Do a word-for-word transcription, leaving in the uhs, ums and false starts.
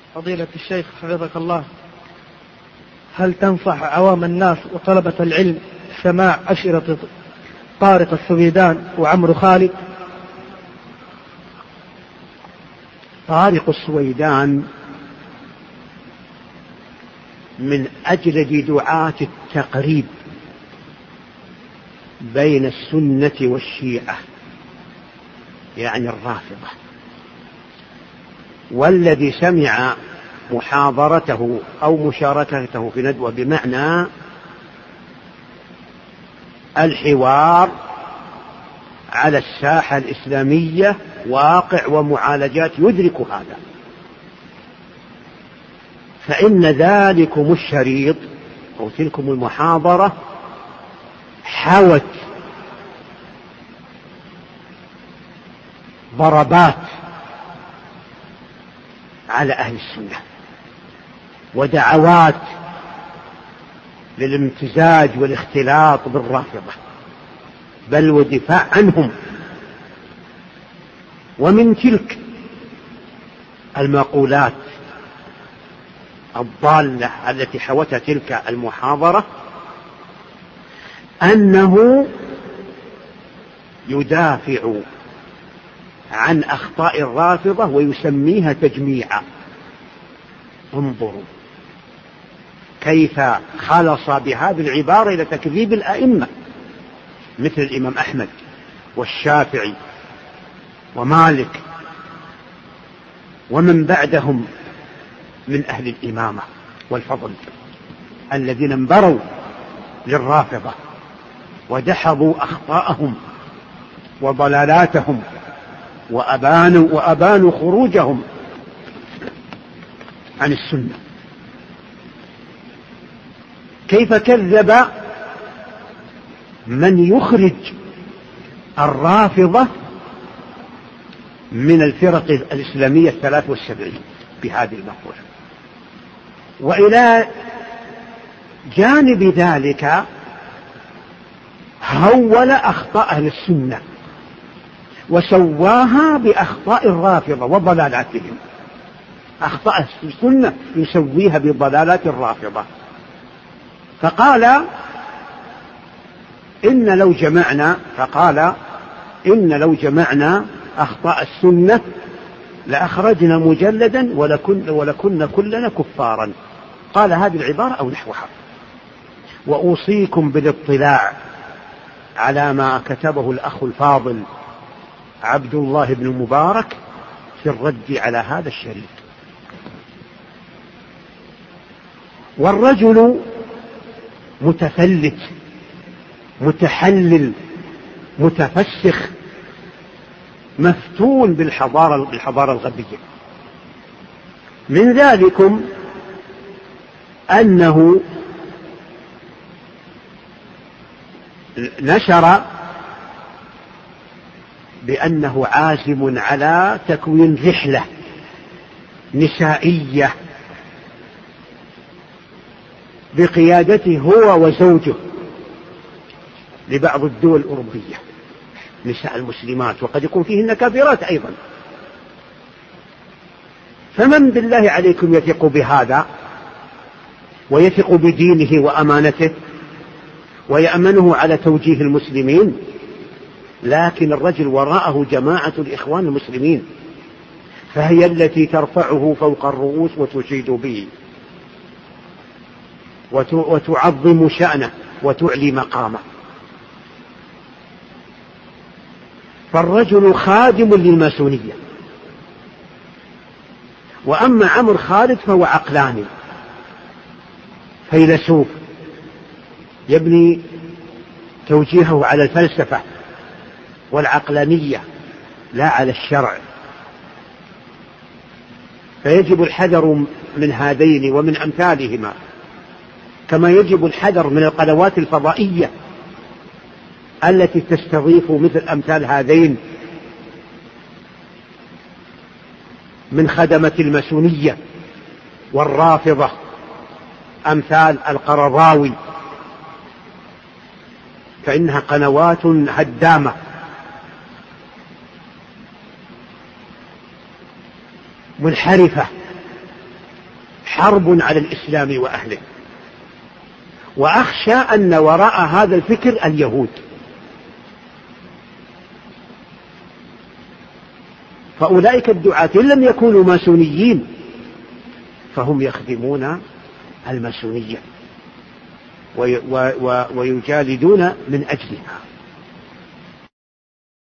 فضيلة الشيخ حفظك الله، هل تنصح عوام الناس وطلبة العلم سماع أشرطة طارق السويدان وعمرو خالد؟ طارق السويدان من أجل دعاة التقريب بين السنة والشيعة، يعني الرافضة، والذي سمع محاضرته أو مشاركته في ندوة بمعنى الحوار على الساحة الإسلامية واقع ومعالجات يدرك هذا، فإن ذلكم الشريط أو تلكم المحاضرة حوت ضربات على أهل السنة ودعوات للامتزاج والاختلاط بالرافضة، بل ودفاع عنهم. ومن تلك المقولات الضالة التي حوتها تلك المحاضرة أنه يدافع عن أخطاء الرافضة ويسميها تجميعا. انظروا كيف خلص بهذه العبارة إلى تكذيب الأئمة مثل الإمام أحمد والشافعي ومالك ومن بعدهم من أهل الإمامة والفضل الذين انبروا للرافضة ودحضوا أخطاءهم وضلالاتهم وأبانوا, وأبانوا خروجهم عن السنة. كيف كذب من يخرج الرافضة من الفرق الإسلامية الثلاث والسبعين بهذه المقولة. وإلى جانب ذلك هول أخطاء أهل السنة وسواها بأخطاء الرافضة وضلالاتهم. أخطاء السنة يسويها بضلالات الرافضة، فقال إن لو جمعنا فقال إن لو جمعنا أخطاء السنة لأخرجنا مجلدا ولكن ولكنا كلنا كفارا. قال هذه العبارة أو نحوها. وأوصيكم بالاطلاع على ما كتبه الأخ الفاضل عبد الله بن مبارك في الرد على هذا الشريط. والرجل متفلت متحلل متفسخ مفتون بالحضارة, بالحضارة الغربية. من ذلكم أنه نشر بأنه عازم على تكوين رحلة نسائية بقيادته هو وزوجه لبعض الدول الأوروبية، نساء المسلمات، وقد يكون فيهن كافرات أيضا. فمن بالله عليكم يثق بهذا ويثق بدينه وأمانته ويأمنه على توجيه المسلمين؟ لكن الرجل وراءه جماعة الإخوان المسلمين، فهي التي ترفعه فوق الرؤوس وتشيد به وتعظم شأنه وتعلي مقامه. فالرجل خادم للماسونية. وأما عمرو خالد فهو عقلاني فيلسوف يبني توجيهه على الفلسفة والعقلانية لا على الشرع، فيجب الحذر من هذين ومن أمثالهما، كما يجب الحذر من القنوات الفضائية التي تستضيف مثل أمثال هذين من خدمة الماسونية والرافضة، أمثال القرضاوي، فإنها قنوات هدامة منحرفة حرب على الإسلام وأهله. وأخشى أن وراء هذا الفكر اليهود، فأولئك الدعاة إن لم يكونوا ماسونيين فهم يخدمون الماسونية ويجالدون من أجلها.